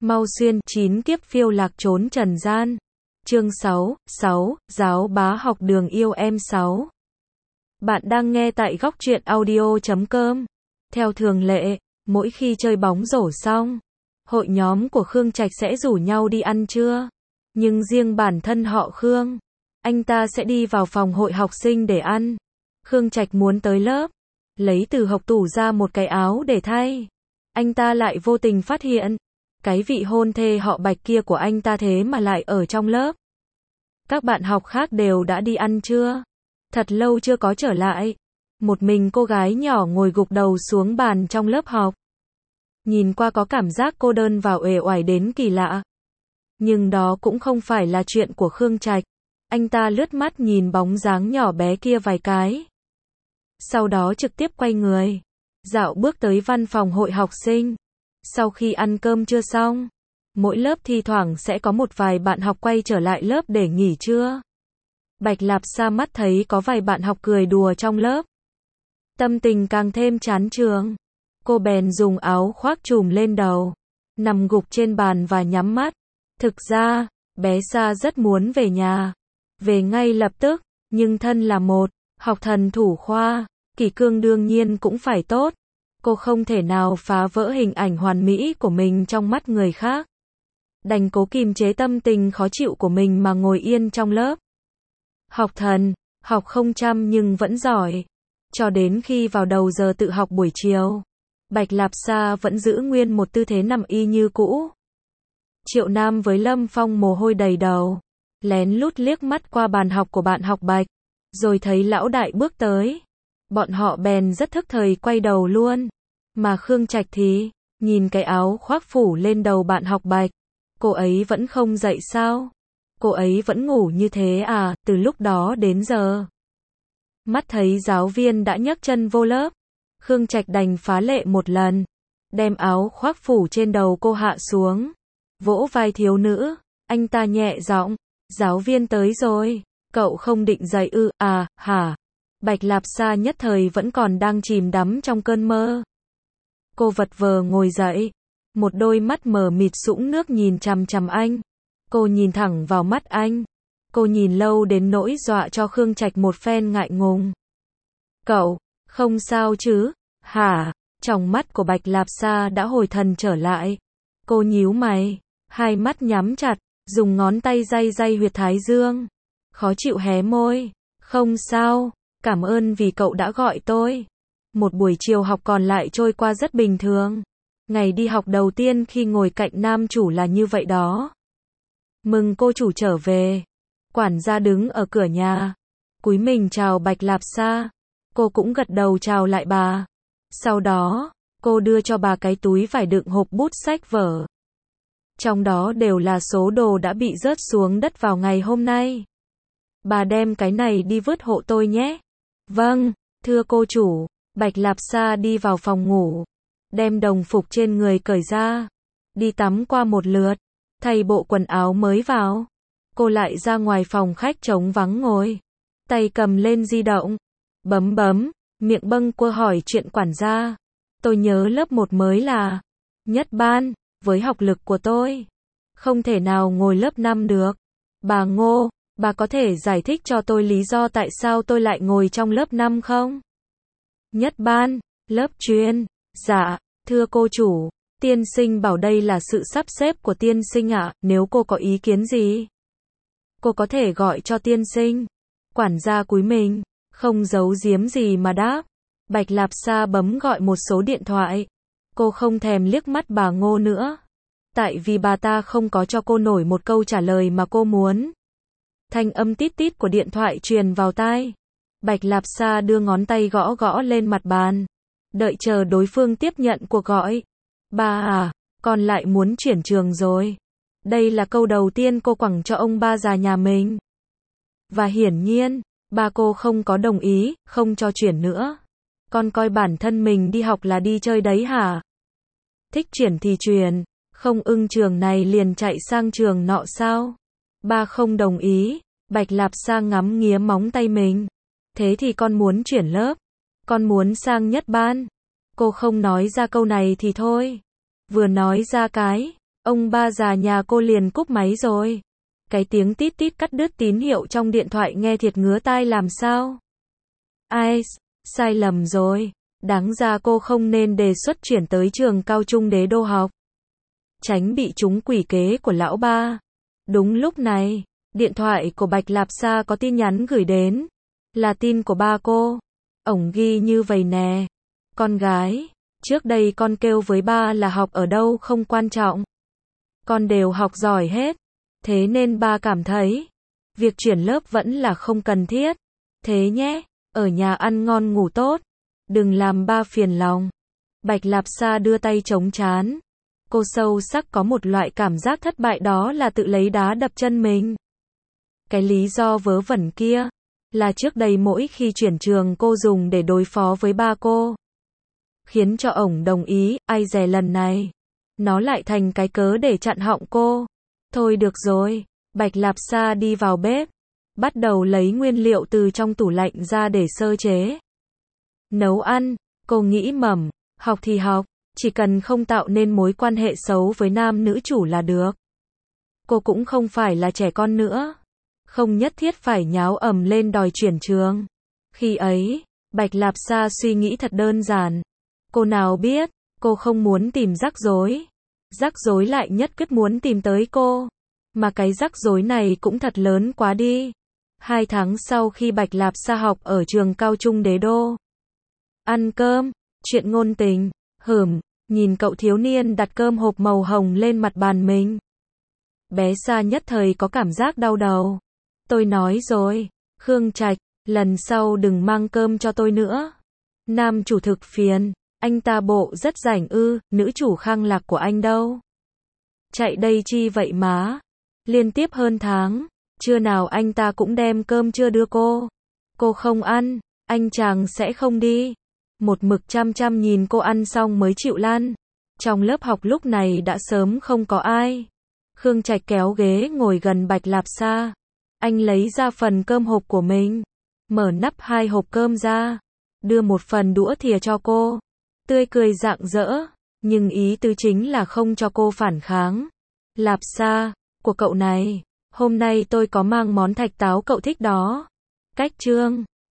Mau xuyên 9 kiếp phiêu lạc trốn trần gian. Chương 6, giáo bá học đường yêu em 6. Bạn đang nghe tại góc truyện audio.com. Theo thường lệ, mỗi khi chơi bóng rổ xong, hội nhóm của Khương Trạch sẽ rủ nhau đi ăn trưa. Nhưng riêng bản thân họ Khương, anh ta sẽ đi vào phòng hội học sinh để ăn. Khương Trạch muốn tới lớp, lấy từ hộc tủ ra một cái áo để thay. Anh ta lại vô tình phát hiện, cái vị hôn thê họ Bạch kia của anh ta thế mà lại ở trong lớp. Các bạn học khác đều đã đi ăn trưa, thật lâu chưa có trở lại. Một mình cô gái nhỏ ngồi gục đầu xuống bàn trong lớp học. Nhìn qua có cảm giác cô đơn và uể oải đến kỳ lạ. Nhưng đó cũng không phải là chuyện của Khương Trạch. Anh ta lướt mắt nhìn bóng dáng nhỏ bé kia vài cái. Sau đó trực tiếp quay người, dạo bước tới văn phòng hội học sinh. Sau khi ăn cơm trưa xong, mỗi lớp thi thoảng sẽ có một vài bạn học quay trở lại lớp để nghỉ trưa. Bạch Lạp Sa mắt thấy có vài bạn học cười đùa trong lớp, tâm tình càng thêm chán trường. Cô bèn dùng áo khoác trùm lên đầu, nằm gục trên bàn và nhắm mắt. Thực ra, bé Sa rất muốn về nhà, về ngay lập tức, nhưng thân là một học thần thủ khoa, kỷ cương đương nhiên cũng phải tốt. Cô không thể nào phá vỡ hình ảnh hoàn mỹ của mình trong mắt người khác. Đành cố kìm chế tâm tình khó chịu của mình mà ngồi yên trong lớp. Học thần, học không chăm nhưng vẫn giỏi. Cho đến khi vào đầu giờ tự học buổi chiều, Bạch Lạp Sa vẫn giữ nguyên một tư thế nằm y như cũ. Triệu Nam với Lâm Phong mồ hôi đầy đầu, lén lút liếc mắt qua bàn học của bạn học Bạch, rồi thấy lão đại bước tới. Bọn họ bèn rất thức thời quay đầu luôn. Mà Khương Trạch thì, nhìn cái áo khoác phủ lên đầu bạn học Bạch. Cô ấy vẫn không dậy sao? Cô ấy vẫn ngủ như thế à, từ lúc đó đến giờ. Mắt thấy giáo viên đã nhấc chân vô lớp, Khương Trạch đành phá lệ một lần, đem áo khoác phủ trên đầu cô hạ xuống, vỗ vai thiếu nữ, anh ta nhẹ giọng, giáo viên tới rồi, cậu không định dậy ư, à, hả? Bạch Lạp Sa nhất thời vẫn còn đang chìm đắm trong cơn mơ. Cô vật vờ ngồi dậy, một đôi mắt mờ mịt sũng nước nhìn chằm chằm anh. Cô nhìn thẳng vào mắt anh. Cô nhìn lâu đến nỗi dọa cho Khương Trạch một phen ngại ngùng. Cậu, không sao chứ, hả? Trong mắt của Bạch Lạp Sa đã hồi thần trở lại. Cô nhíu mày, hai mắt nhắm chặt, dùng ngón tay day day huyệt thái dương. Khó chịu hé môi, không sao, cảm ơn vì cậu đã gọi tôi. Một buổi chiều học còn lại trôi qua rất bình thường. Ngày đi học đầu tiên khi ngồi cạnh nam chủ là như vậy đó. Mừng cô chủ trở về. Quản gia đứng ở cửa nhà, cúi mình chào Bạch Lạp Sa. Cô cũng gật đầu chào lại bà. Sau đó, cô đưa cho bà cái túi vải đựng hộp bút sách vở. Trong đó đều là số đồ đã bị rớt xuống đất vào ngày hôm nay. Bà đem cái này đi vứt hộ tôi nhé. Vâng, thưa cô chủ. Bạch Lạp Sa đi vào phòng ngủ, đem đồng phục trên người cởi ra, đi tắm qua một lượt, thay bộ quần áo mới vào. Cô lại ra ngoài phòng khách trống vắng ngồi, tay cầm lên di động, bấm, miệng bâng quơ hỏi chuyện quản gia. Tôi nhớ lớp 1 mới là nhất ban, với học lực của tôi, không thể nào ngồi lớp 5 được. Bà Ngô, bà có thể giải thích cho tôi lý do tại sao tôi lại ngồi trong lớp 5 không? Nhất ban, lớp chuyên. Dạ, thưa cô chủ, tiên sinh bảo đây là sự sắp xếp của tiên sinh ạ, nếu cô có ý kiến gì, cô có thể gọi cho tiên sinh. Quản gia cúi mình, không giấu giếm gì mà đáp. Bạch Lạp Sa bấm gọi một số điện thoại. Cô không thèm liếc mắt bà Ngô nữa, tại vì bà ta không có cho cô nổi một câu trả lời mà cô muốn. Thanh âm tít tít của điện thoại truyền vào tai. Bạch Lạp Sa đưa ngón tay gõ gõ lên mặt bàn, đợi chờ đối phương tiếp nhận cuộc gọi. Ba à, con lại muốn chuyển trường rồi. Đây là câu đầu tiên cô quẳng cho ông ba già nhà mình. Và hiển nhiên, ba cô không có đồng ý, không cho chuyển nữa. Con coi bản thân mình đi học là đi chơi đấy hả? Thích chuyển thì chuyển, không ưng trường này liền chạy sang trường nọ sao? Ba không đồng ý. Bạch Lạp Sa ngắm nghía móng tay mình. Thế thì con muốn chuyển lớp, con muốn sang nhất ban. Cô không nói ra câu này thì thôi, vừa nói ra cái, Ông ba già nhà cô liền cúp máy rồi. Cái tiếng tít tít cắt đứt tín hiệu trong điện thoại nghe thiệt ngứa tai làm sao. Ai, sai lầm rồi. Đáng ra cô không nên đề xuất chuyển tới trường cao trung Đế Đô học. Tránh bị trúng quỷ kế của lão ba. Đúng lúc này, điện thoại của Bạch Lạp Sa có tin nhắn gửi đến. Là tin của ba cô. Ổng ghi như vậy nè. Con gái, trước đây con kêu với ba là học ở đâu không quan trọng. Con đều học giỏi hết. Thế nên ba cảm thấy, việc chuyển lớp vẫn là không cần thiết. Thế nhé, ở nhà ăn ngon ngủ tốt. Đừng làm ba phiền lòng. Bạch Lạp Sa đưa tay chống trán. Cô sâu sắc có một loại cảm giác thất bại, đó là tự lấy đá đập chân mình. Cái lý do vớ vẩn kia, là trước đây mỗi khi chuyển trường cô dùng để đối phó với ba cô. Khiến cho ổng đồng ý, ai dè lần này. Nó lại thành cái cớ để chặn họng cô. Thôi được rồi, Bạch Lạp Sa đi vào bếp. Bắt đầu lấy nguyên liệu từ trong tủ lạnh ra để sơ chế. Nấu ăn, cô nghĩ mầm, học thì học, chỉ cần không tạo nên mối quan hệ xấu với nam nữ chủ là được. Cô cũng không phải là trẻ con nữa. Không nhất thiết phải nháo ầm lên đòi chuyển trường. Khi ấy, Bạch Lạp Sa suy nghĩ thật đơn giản. Cô nào biết, cô không muốn tìm rắc rối. Rắc rối lại nhất quyết muốn tìm tới cô. Mà cái rắc rối này cũng thật lớn quá đi. 2 tháng sau khi Bạch Lạp Sa học ở trường cao trung Đế Đô. Ăn cơm, chuyện ngôn tình, nhìn cậu thiếu niên đặt cơm hộp màu hồng lên mặt bàn mình. Bé Sa nhất thời có cảm giác đau đầu. Tôi nói rồi, Khương Trạch, lần sau đừng mang cơm cho tôi nữa. Nam chủ thực phiền, anh ta bộ rất rảnh ư, nữ chủ Khang Lạc của anh đâu? Chạy đây chi vậy má? Liên tiếp hơn tháng, trưa nào anh ta cũng đem cơm trưa đưa cô. Cô không ăn, anh chàng sẽ không đi. Một mực chăm chăm nhìn cô ăn xong mới chịu lăn. Trong lớp học lúc này đã sớm không có ai. Khương Trạch kéo ghế ngồi gần Bạch Lạp Sa. Anh lấy ra phần cơm hộp của mình. Mở nắp 2 hộp cơm ra. Đưa một phần đũa thìa cho cô. Tươi cười rạng rỡ. Nhưng ý tứ chính là không cho cô phản kháng. Lạp Sa, của cậu này. Hôm nay tôi có mang món thạch táo cậu thích đó. Cách chương